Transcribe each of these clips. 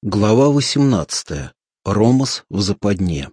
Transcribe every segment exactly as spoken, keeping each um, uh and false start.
Глава восемнадцатая. Ромас в западне.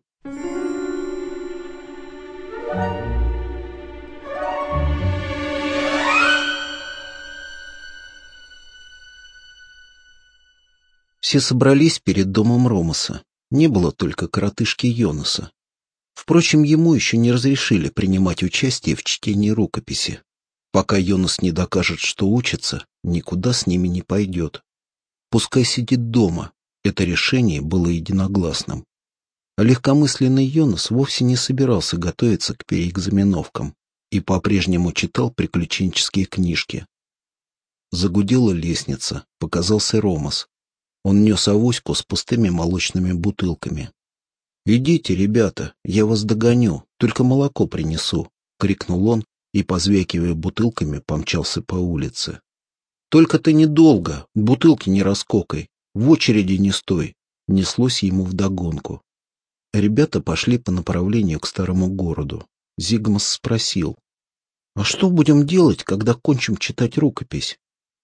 Все собрались перед домом Ромаса. Не было только коротышки Йонаса. Впрочем, ему еще не разрешили принимать участие в чтении рукописи. Пока Йонас не докажет, что учится, никуда с ними не пойдет. Пускай сидит дома. Это решение было единогласным. А легкомысленный Йонас вовсе не собирался готовиться к переэкзаменовкам и по-прежнему читал приключенческие книжки. Загудела лестница, показался Ромас. Он нес авоську с пустыми молочными бутылками. «Идите, ребята, я вас догоню, только молоко принесу», — крикнул он и, позвякивая бутылками, помчался по улице. «Только ты недолго, бутылки не раскокай, в очереди не стой», — неслось ему вдогонку. Ребята пошли по направлению к старому городу. Зигмас спросил: «А что будем делать, когда кончим читать рукопись?»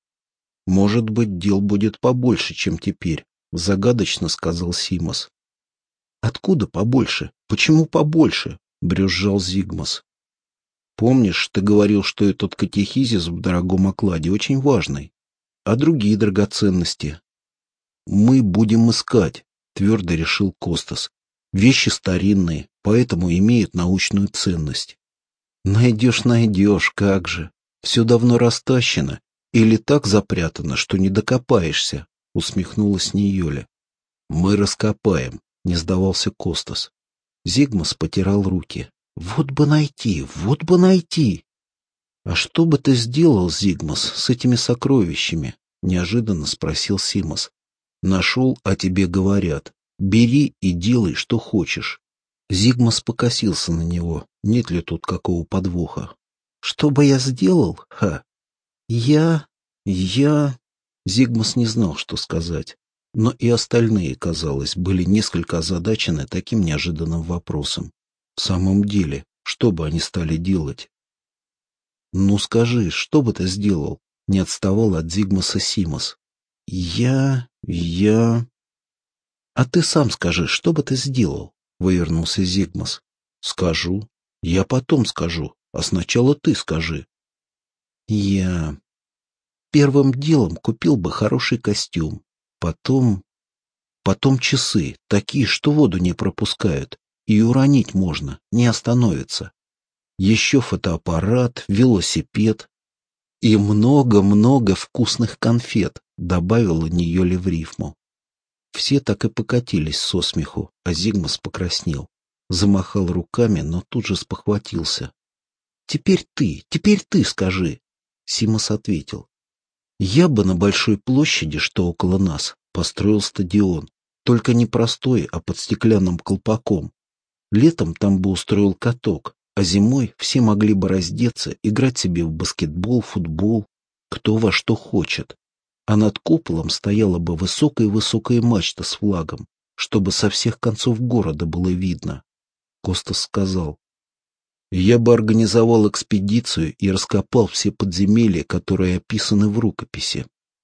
«Может быть, дел будет побольше, чем теперь», — загадочно сказал Симос. «Откуда побольше? Почему побольше?» — брюзжал Зигмас. «Помнишь, ты говорил, что этот катехизис в дорогом окладе очень важный? А другие драгоценности?» «Мы будем искать», — твердо решил Костас. «Вещи старинные, поэтому имеют научную ценность». «Найдешь, найдешь, как же. Все давно растащено или так запрятано, что не докопаешься», — усмехнулась Ниёля. «Мы раскопаем», — не сдавался Костас. Зигмас потирал руки. «Вот бы найти, вот бы найти!» «А что бы ты сделал, Зигмас, с этими сокровищами?» — неожиданно спросил Симос. «Нашел, а тебе говорят. Бери и делай, что хочешь». Зигмас покосился на него. Нет ли тут какого подвоха? «Что бы я сделал? Ха! Я... я...» Зигмас не знал, что сказать. Но и остальные, казалось, были несколько озадачены таким неожиданным вопросом. В самом деле, что бы они стали делать? «Ну скажи, что бы ты сделал?» — не отставал от Зигмаса Симос. «Я... я...» «А ты сам скажи, что бы ты сделал?» — вывернулся Зигмас. «Скажу. Я потом скажу, а сначала ты скажи». «Я... первым делом купил бы хороший костюм. Потом... потом часы, такие, что воду не пропускают. И уронить можно, не остановится. Еще фотоаппарат, велосипед и много-много вкусных конфет», — добавила Ниёля в рифму. Все так и покатились со смеху, а Зигмас покраснел. Замахал руками, но тут же спохватился. «Теперь ты, теперь ты скажи!» Симос ответил. «Я бы на большой площади, что около нас, построил стадион. Только не простой, а под стеклянным колпаком. Летом там бы устроил каток, а зимой все могли бы раздеться, играть себе в баскетбол, футбол, кто во что хочет. А над куполом стояла бы высокая-высокая мачта с флагом, чтобы со всех концов города было видно». Костас сказал: «Я бы организовал экспедицию и раскопал все подземелья, которые описаны в рукописи».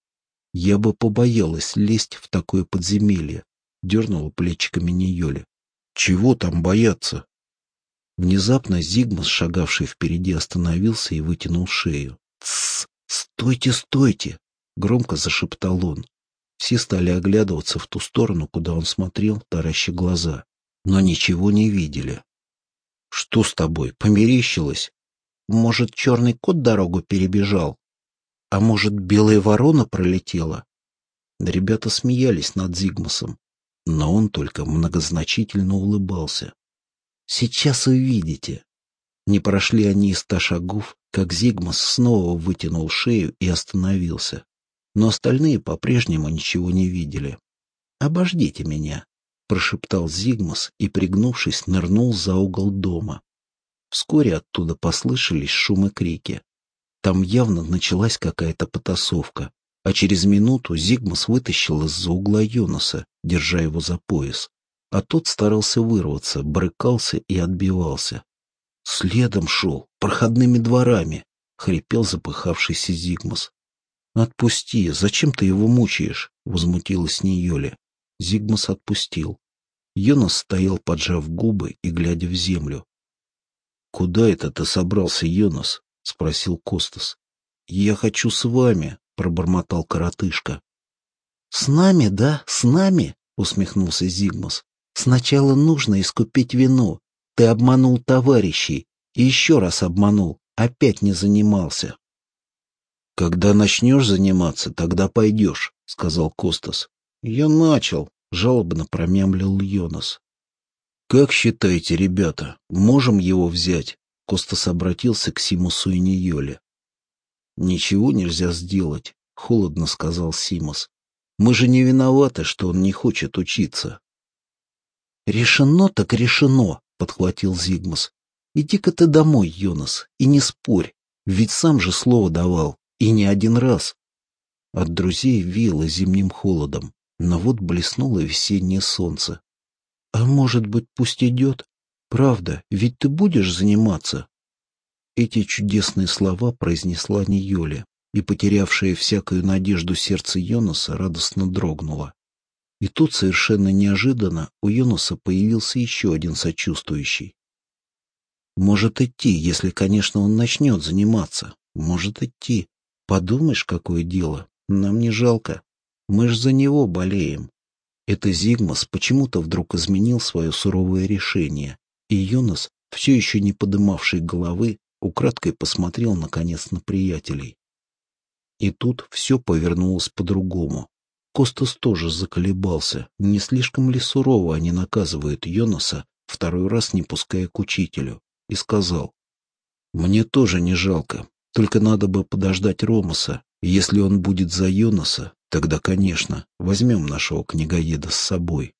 «Я бы побоялась лезть в такое подземелье», — дернула плечиками Ниёля. «Чего там бояться?» Внезапно Зигмас, шагавший впереди, остановился и вытянул шею. «Тссс! Стойте, стойте!» — громко зашептал он. Все стали оглядываться в ту сторону, куда он смотрел, тараща глаза, но ничего не видели. «Что с тобой, померещилось? Может, черный кот дорогу перебежал? А может, белая ворона пролетела?» Ребята смеялись над Зигмасом, но он только многозначительно улыбался. «Сейчас увидите». Не прошли они и ста шагов, как Зигмас снова вытянул шею и остановился. Но остальные по-прежнему ничего не видели. «Обождите меня», — прошептал Зигмас и, пригнувшись, нырнул за угол дома. Вскоре оттуда послышались шум и крики. Там явно началась какая-то потасовка, а через минуту Зигмас вытащил из-за угла Йонаса, держа его за пояс. А тот старался вырваться, брыкался и отбивался. «Следом шел, проходными дворами», — хрипел запыхавшийся Зигмас. «Отпусти, зачем ты его мучаешь?» — возмутилась Ниёля. Зигмас отпустил. Йонас стоял, поджав губы и глядя в землю. — Куда это ты собрался, Йонас? — спросил Костас. — Я хочу с вами, — пробормотал коротышка. — С нами, да, с нами? — усмехнулся Зигмас. — Сначала нужно искупить вину. Ты обманул товарищей. И еще раз обманул. Опять не занимался. — Когда начнешь заниматься, тогда пойдешь, — сказал Костас. — Я начал, — жалобно промямлил Йонас. — Как считаете, ребята, можем его взять? Костас обратился к Симусу и Ньоле. — Ничего нельзя сделать, — холодно сказал Симус. — Мы же не виноваты, что он не хочет учиться. — Решено так решено, — подхватил Зигмас. — Иди-ка ты домой, Йонас, и не спорь, ведь сам же слово давал, и не один раз. От друзей веяло зимним холодом, но вот блеснуло весеннее солнце. — А может быть, пусть идет? Правда, ведь ты будешь заниматься? Эти чудесные слова произнесла Ньоля, и, потерявшая всякую надежду сердце Йонаса, радостно дрогнуло. И тут, совершенно неожиданно, у Йонаса появился еще один сочувствующий. Может идти, если, конечно, он начнет заниматься. Может идти. Подумаешь, какое дело. Нам не жалко. Мы ж за него болеем. Это Зигмас почему-то вдруг изменил свое суровое решение, и Йонас, все еще не подымавший головы, украдкой посмотрел, наконец, на приятелей. И тут все повернулось по-другому. Костас тоже заколебался, не слишком ли сурово они наказывают Йонаса, второй раз не пуская к учителю, и сказал: «Мне тоже не жалко, только надо бы подождать Ромаса, и если он будет за Йонаса, тогда, конечно, возьмем нашего книгоеда с собой».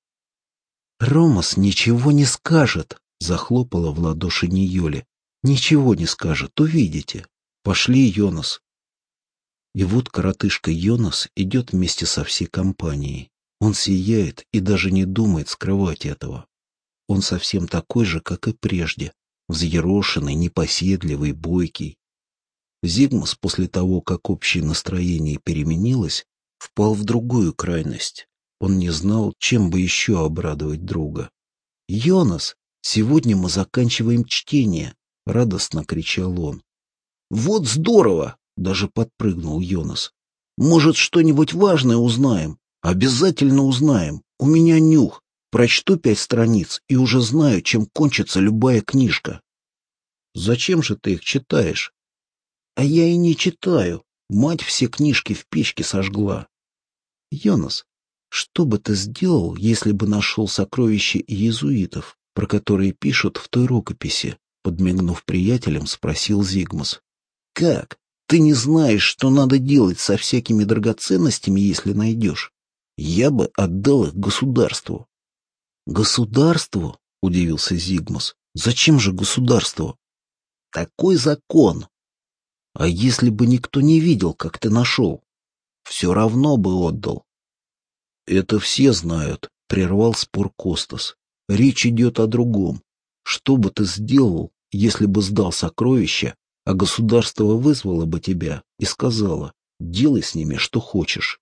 «Ромас ничего не скажет», — захлопала в ладоши Ньоля. «Ничего не скажет, увидите. Пошли, Йонас». И вот коротышка Йонас идет вместе со всей компанией. Он сияет и даже не думает скрывать этого. Он совсем такой же, как и прежде, взъерошенный, непоседливый, бойкий. Зигмас, после того, как общее настроение переменилось, впал в другую крайность. Он не знал, чем бы еще обрадовать друга. «Йонас, сегодня мы заканчиваем чтение!» — радостно кричал он. «Вот здорово!» — даже подпрыгнул Йонас. «Может, что-нибудь важное узнаем? Обязательно узнаем. У меня нюх. Прочту пять страниц и уже знаю, чем кончится любая книжка». «Зачем же ты их читаешь?» «А я и не читаю. Мать все книжки в печке сожгла». «Йонас, что бы ты сделал, если бы нашел сокровища иезуитов, про которые пишут в той рукописи?» Подмигнув приятелям, спросил Зигмас. «Как? Ты не знаешь, что надо делать со всякими драгоценностями, если найдешь? Я бы отдал их государству». «Государству?» — удивился Зигмас. «Зачем же государству?» «Такой закон». «А если бы никто не видел, как ты нашел?» «Все равно бы отдал». «Это все знают», — прервал спор Костас. «Речь идет о другом. Что бы ты сделал, если бы сдал сокровища, а государство вызвало бы тебя и сказало: делай с ними что хочешь?»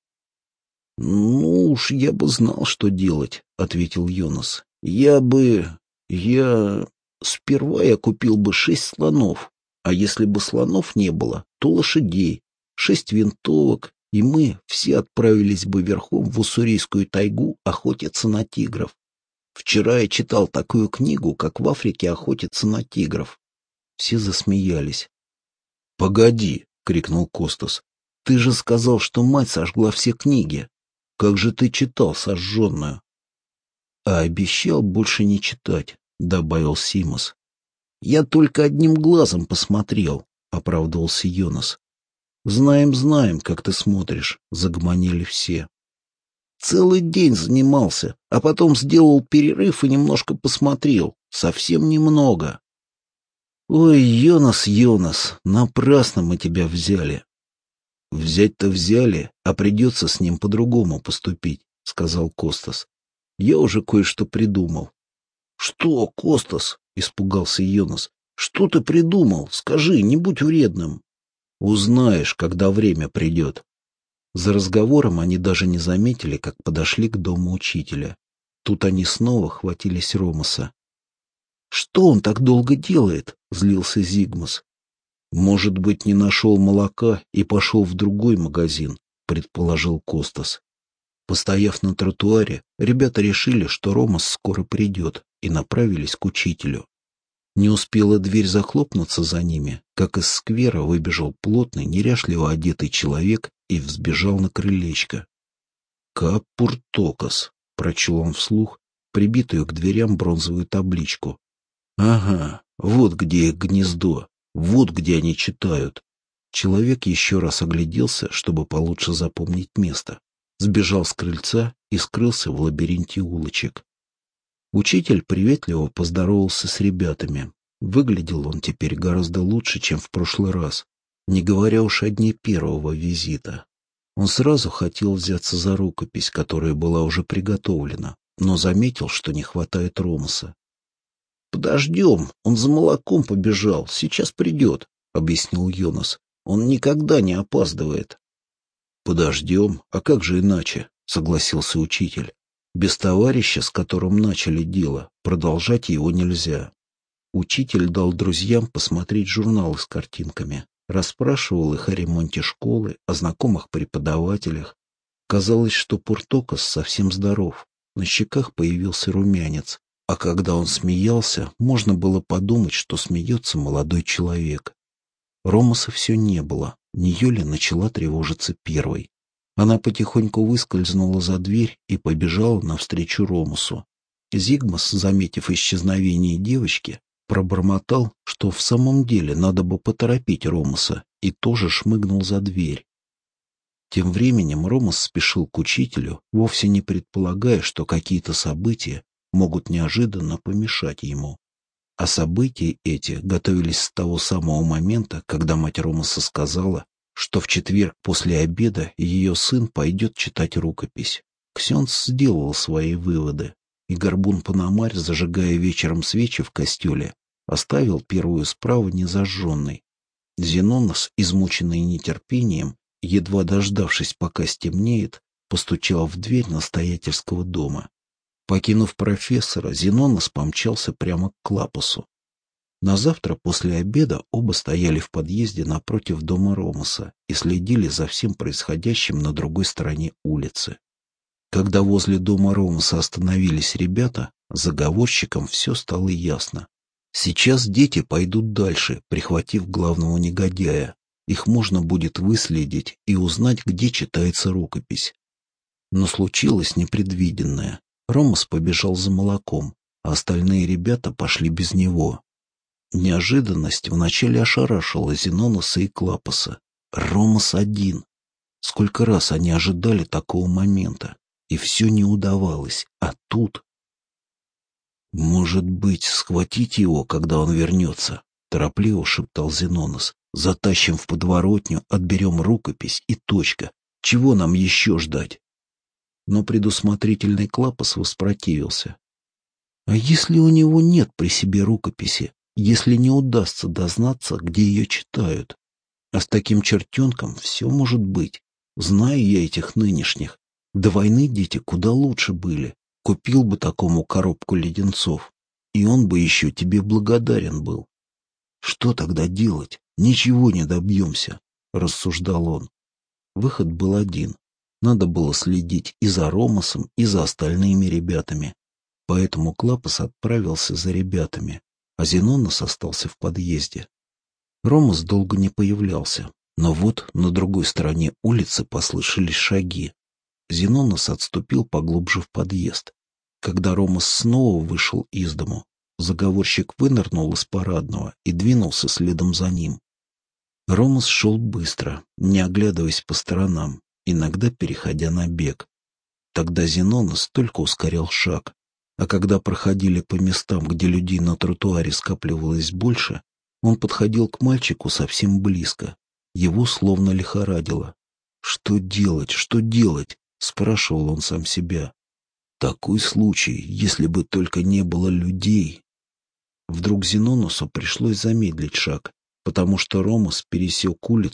«Ну уж я бы знал, что делать», — ответил Йонас. «Я бы... я... Сперва я купил бы шесть слонов, а если бы слонов не было, то лошадей, шесть винтовок, и мы все отправились бы верхом в уссурийскую тайгу охотиться на тигров. Вчера я читал такую книгу, как в Африке охотятся на тигров». Все засмеялись. «Погоди!» — крикнул Костас. «Ты же сказал, что мать сожгла все книги. Как же ты читал сожженную?» «А обещал больше не читать», — добавил Симус. «Я только одним глазом посмотрел», — оправдывался Йонас. «Знаем, знаем, как ты смотришь», — загомонили все. «Целый день занимался, а потом сделал перерыв и немножко посмотрел. Совсем немного». «Ой, Йонас, Йонас, напрасно мы тебя взяли». «Взять-то взяли, а придется с ним по-другому поступить», — сказал Костас. «Я уже кое-что придумал». «Что, Костас?» — испугался Йонас. «Что ты придумал? Скажи, не будь вредным». «Узнаешь, когда время придет». За разговором они даже не заметили, как подошли к дому учителя. Тут они снова хватились Ромаса. «Что он так долго делает?» — злился Зигмус. «Может быть, не нашел молока и пошел в другой магазин», — предположил Костас. Постояв на тротуаре, ребята решили, что Ромас скоро придет, и направились к учителю. Не успела дверь захлопнуться за ними, как из сквера выбежал плотный, неряшливо одетый человек и взбежал на крылечко. «Капуртокос», — прочел он вслух, прибитую к дверям бронзовую табличку. «Ага, вот где их гнездо, вот где они читают». Человек еще раз огляделся, чтобы получше запомнить место, сбежал с крыльца и скрылся в лабиринте улочек. Учитель приветливо поздоровался с ребятами. Выглядел он теперь гораздо лучше, чем в прошлый раз, не говоря уж о дне первого визита. Он сразу хотел взяться за рукопись, которая была уже приготовлена, но заметил, что не хватает Ромаса. «Подождем, он за молоком побежал, сейчас придет», — объяснил Йонас. «Он никогда не опаздывает». «Подождем, а как же иначе?» — согласился учитель. «Без товарища, с которым начали дело, продолжать его нельзя». Учитель дал друзьям посмотреть журналы с картинками, расспрашивал их о ремонте школы, о знакомых преподавателях. Казалось, что Пуртокос совсем здоров, на щеках появился румянец, а когда он смеялся, можно было подумать, что смеется молодой человек. Ромаса все не было, Ниёля начала тревожиться первой. Она потихоньку выскользнула за дверь и побежала навстречу Ромасу. Зигмус, заметив исчезновение девочки, пробормотал, что в самом деле надо бы поторопить Ромаса, и тоже шмыгнул за дверь. Тем временем Ромас спешил к учителю, вовсе не предполагая, что какие-то события могут неожиданно помешать ему. А события эти готовились с того самого момента, когда мать Ромаса сказала, что в четверг после обеда ее сын пойдет читать рукопись. Ксенц сделал свои выводы, и горбун Пономарь, зажигая вечером свечи в костеле, оставил первую справу незажженной. Зенонос, измученный нетерпением, едва дождавшись, пока стемнеет, постучал в дверь настоятельского дома. Покинув профессора, Зенонос помчался прямо к Клапосу. На завтра после обеда оба стояли в подъезде напротив дома Ромаса и следили за всем происходящим на другой стороне улицы. Когда возле дома Ромаса остановились ребята, заговорщикам все стало ясно. Сейчас дети пойдут дальше, прихватив главного негодяя. Их можно будет выследить и узнать, где читается рукопись. Но случилось непредвиденное. Ромас побежал за молоком, а остальные ребята пошли без него. Неожиданность вначале ошарашила Зеноноса и Клапоса. Ромас один. Сколько раз они ожидали такого момента, и все не удавалось, а тут... «Может быть, схватить его, когда он вернется?» — торопливо шептал Зенонос. «Затащим в подворотню, отберем рукопись и точка. Чего нам еще ждать?» Но предусмотрительный Клапос воспротивился. «А если у него нет при себе рукописи? Если не удастся дознаться, где ее читают? А с таким чертенком все может быть. Знаю я этих нынешних. До войны дети куда лучше были. Купил бы такому коробку леденцов, и он бы еще тебе благодарен был. Что тогда делать? Ничего не добьемся», — рассуждал он. Выход был один. Надо было следить и за Ромасом, и за остальными ребятами. Поэтому Клапос отправился за ребятами, а Зенонос остался в подъезде. Ромас долго не появлялся, но вот на другой стороне улицы послышались шаги. Зенонос отступил поглубже в подъезд. Когда Ромас снова вышел из дому, заговорщик вынырнул из парадного и двинулся следом за ним. Ромас шел быстро, не оглядываясь по сторонам, иногда переходя на бег. Тогда Зенонос только ускорял шаг, а когда проходили по местам, где людей на тротуаре скапливалось больше, он подходил к мальчику совсем близко. Его словно лихорадило. «Что делать? Что делать?» — спрашивал он сам себя. «Такой случай, если бы только не было людей». Вдруг Зеноносу пришлось замедлить шаг, потому что Ромас пересек улицу,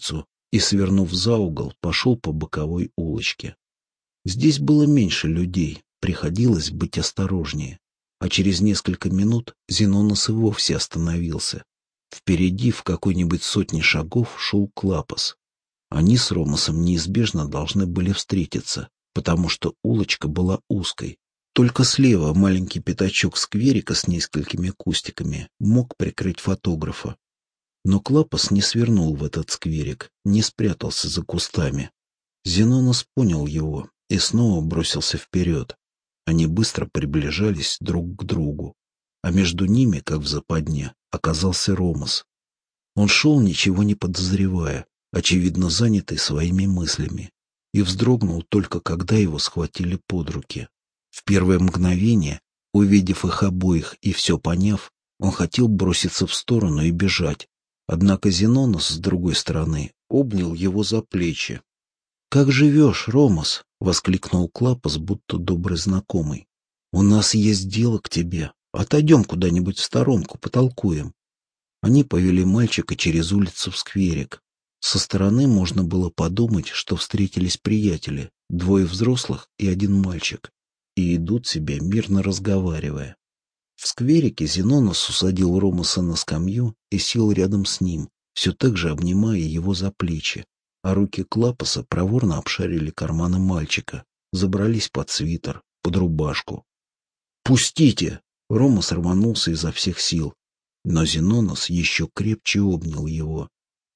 и, свернув за угол, пошел по боковой улочке. Здесь было меньше людей, приходилось быть осторожнее. А через несколько минут Зенонос и вовсе остановился. Впереди в какой-нибудь сотне шагов шел Клапос. Они с Ромасом неизбежно должны были встретиться, потому что улочка была узкой. Только слева маленький пятачок скверика с несколькими кустиками мог прикрыть фотографа. Но Клапос не свернул в этот скверик, не спрятался за кустами. Зенонос понял его и снова бросился вперед. Они быстро приближались друг к другу, а между ними, как в западне, оказался Ромас. Он шел, ничего не подозревая, очевидно занятый своими мыслями, и вздрогнул только когда его схватили под руки. В первое мгновение, увидев их обоих и все поняв, он хотел броситься в сторону и бежать, однако Зенонос, с другой стороны, обнял его за плечи. «Как живешь, Ромас?» — воскликнул Клапос, будто добрый знакомый. «У нас есть дело к тебе. Отойдем куда-нибудь в сторонку, потолкуем». Они повели мальчика через улицу в скверик. Со стороны можно было подумать, что встретились приятели, двое взрослых и один мальчик, и идут себе, мирно разговаривая. В скверике Зенонос усадил Ромаса на скамью и сел рядом с ним, все так же обнимая его за плечи. А руки Клапоса проворно обшарили карманы мальчика, забрались под свитер, под рубашку. «Пустите!» — Ромас рванулся изо всех сил, но Зенонос еще крепче обнял его.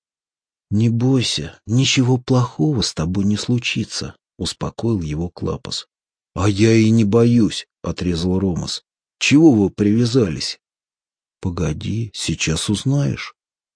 «Не бойся, ничего плохого с тобой не случится», — успокоил его Клапос. «А я и не боюсь», — отрезал Ромас. «Чего вы привязались?» «Погоди, сейчас узнаешь».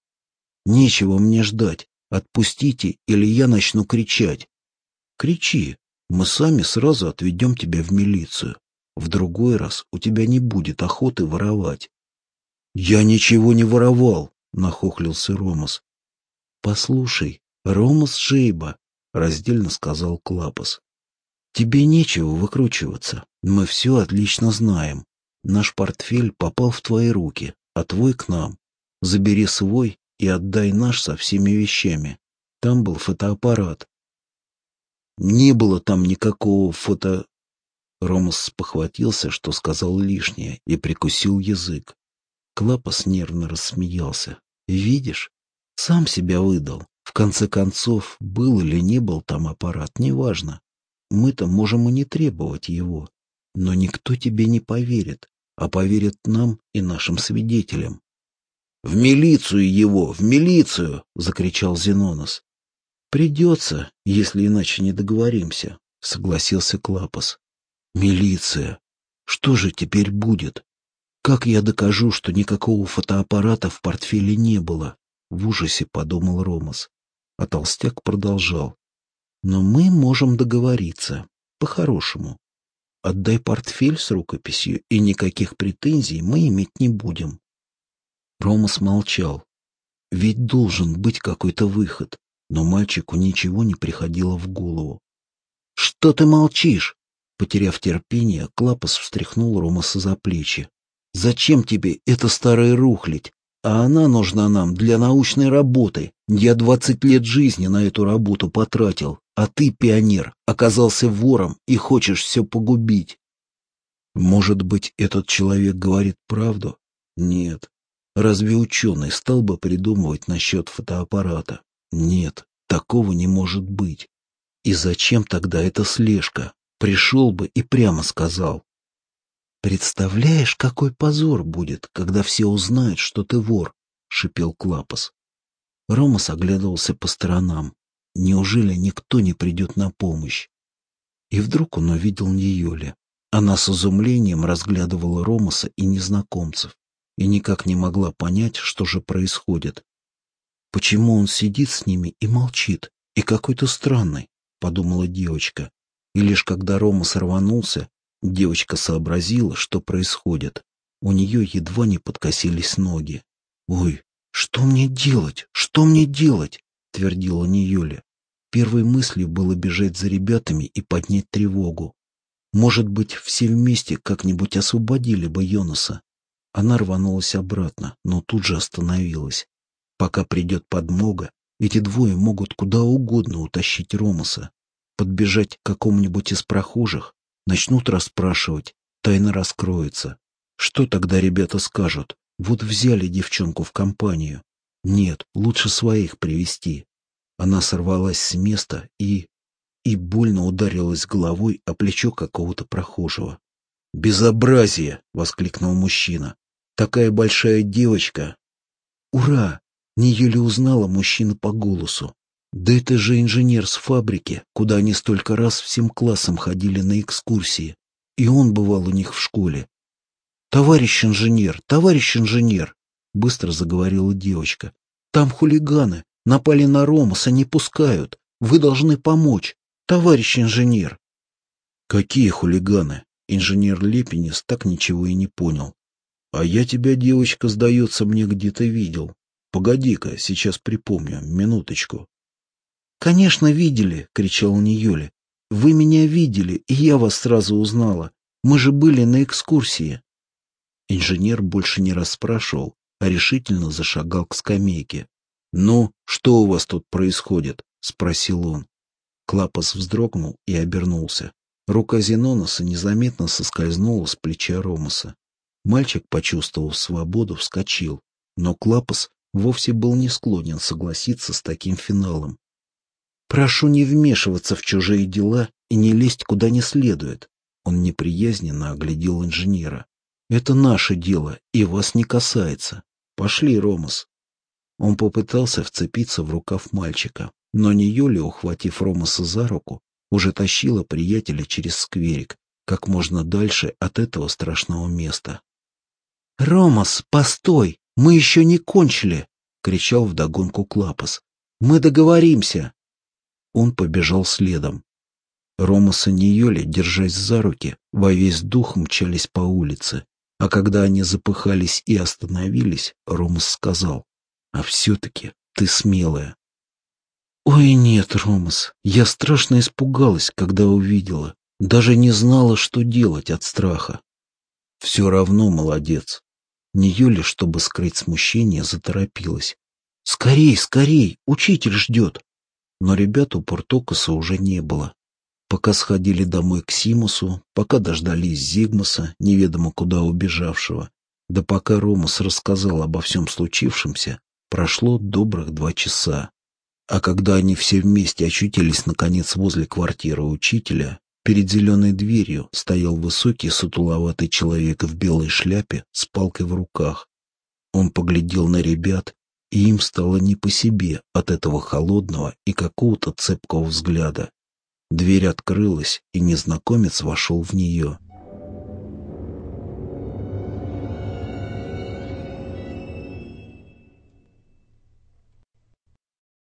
«Нечего мне ждать. Отпустите, или я начну кричать». «Кричи, мы сами сразу отведем тебя в милицию. В другой раз у тебя не будет охоты воровать». «Я ничего не воровал», — нахохлился Ромас. «Послушай, Ромас Жейба», — раздельно сказал Клапос. «Тебе нечего выкручиваться, мы все отлично знаем. Наш портфель попал в твои руки, а твой к нам. Забери свой и отдай наш со всеми вещами. Там был фотоаппарат». «Не было там никакого фото...» Ромас спохватился, что сказал лишнее, и прикусил язык. Клапос нервно рассмеялся. «Видишь, сам себя выдал. В конце концов, был или не был там аппарат, неважно. Мы-то можем и не требовать его. Но никто тебе не поверит, а поверит нам и нашим свидетелям». «В милицию его! В милицию!» — закричал Зенонос. «Придется, если иначе не договоримся», — согласился Клапос. «Милиция! Что же теперь будет? Как я докажу, что никакого фотоаппарата в портфеле не было?» — в ужасе подумал Ромас. А толстяк продолжал. «Но мы можем договориться. По-хорошему. Отдай портфель с рукописью, и никаких претензий мы иметь не будем». Ромас молчал. Ведь должен быть какой-то выход, но мальчику ничего не приходило в голову. «Что ты молчишь?» Потеряв терпение, Клапос встряхнул Ромаса за плечи. «Зачем тебе эта старая рухлядь? А она нужна нам для научной работы. Я двадцать лет жизни на эту работу потратил, а ты, пионер, оказался вором и хочешь все погубить». Может быть, этот человек говорит правду? Нет. Разве ученый стал бы придумывать насчет фотоаппарата? Нет, такого не может быть. И зачем тогда эта слежка? Пришел бы и прямо сказал. «Представляешь, какой позор будет, когда все узнают, что ты вор», — шипел Клапос. Ромас оглядывался по сторонам. Неужели никто не придет на помощь? И вдруг он увидел Ньюли. Она с изумлением разглядывала Ромаса и незнакомцев и никак не могла понять, что же происходит. «Почему он сидит с ними и молчит, и какой-то странный?» — подумала девочка. И лишь когда Ромас рванулся, девочка сообразила, что происходит. У нее едва не подкосились ноги. «Ой, что мне делать? Что мне делать?» — твердила Ньюли. Первой мыслью было бежать за ребятами и поднять тревогу. Может быть, все вместе как-нибудь освободили бы Йонаса. Она рванулась обратно, но тут же остановилась. Пока придет подмога, Эти двое могут куда угодно утащить Ромаса, подбежать к какому-нибудь из прохожих, начнут расспрашивать, тайна раскроется. Что тогда ребята скажут? Вот взяли девчонку в компанию. Нет, лучше своих привести. Она сорвалась с места и... и больно ударилась головой о плечо какого-то прохожего. «Безобразие!» — воскликнул мужчина. «Такая большая девочка!» «Ура!» — Ниюля узнала мужчину по голосу. «Да это же инженер с фабрики, куда они столько раз всем классом ходили на экскурсии. И он бывал у них в школе. «Товарищ инженер, товарищ инженер!» — быстро заговорила девочка. «Там хулиганы, напали на Ромаса, не пускают. Вы должны помочь, товарищ инженер!» «Какие хулиганы?» Инженер Лепенец так ничего и не понял. «А я тебя, девочка, сдается, мне где-то видел. Погоди-ка, сейчас припомню, минуточку». «Конечно, видели!» — кричал Ниюля. «Вы меня видели, и я вас сразу узнала. Мы же были на экскурсии». Инженер больше не расспрашивал, а решительно зашагал к скамейке. «Ну, что у вас тут происходит?» — спросил он. Клапос вздрогнул и обернулся. Рука Зеноноса незаметно соскользнула с плеча Ромаса. Мальчик, почувствовав свободу, вскочил, но Клапос вовсе был не склонен согласиться с таким финалом. «Прошу не вмешиваться в чужие дела и не лезть куда не следует», — он неприязненно оглядел инженера. «Это наше дело и вас не касается. Пошли, Ромас». Он попытался вцепиться в рукав мальчика, но Ниюля, ухватив Ромаса за руку, уже тащила приятеля через скверик, как можно дальше от этого страшного места. «Ромас, постой! Мы еще не кончили!» — кричал вдогонку Клапос. «Мы договоримся!» Он побежал следом. Ромас и Ниюля, держась за руки, во весь дух мчались по улице, а когда они запыхались и остановились, Ромас сказал: «А все-таки ты смелая». «Ой, нет, Ромас, я страшно испугалась, когда увидела. Даже не знала, что делать от страха». «Все равно молодец». Ниюля, чтобы скрыть смущение, заторопилась. «Скорей, скорей, учитель ждет». Но ребят у Портокоса уже не было. Пока сходили домой к Симусу, пока дождались Зигмаса, неведомо куда убежавшего, да пока Ромас рассказал обо всем случившемся, прошло добрых два часа. А когда они все вместе очутились наконец возле квартиры учителя, перед зеленой дверью стоял высокий сутуловатый человек в белой шляпе с палкой в руках. Он поглядел на ребят, и им стало не по себе от этого холодного и какого-то цепкого взгляда. Дверь открылась, и незнакомец вошел в нее.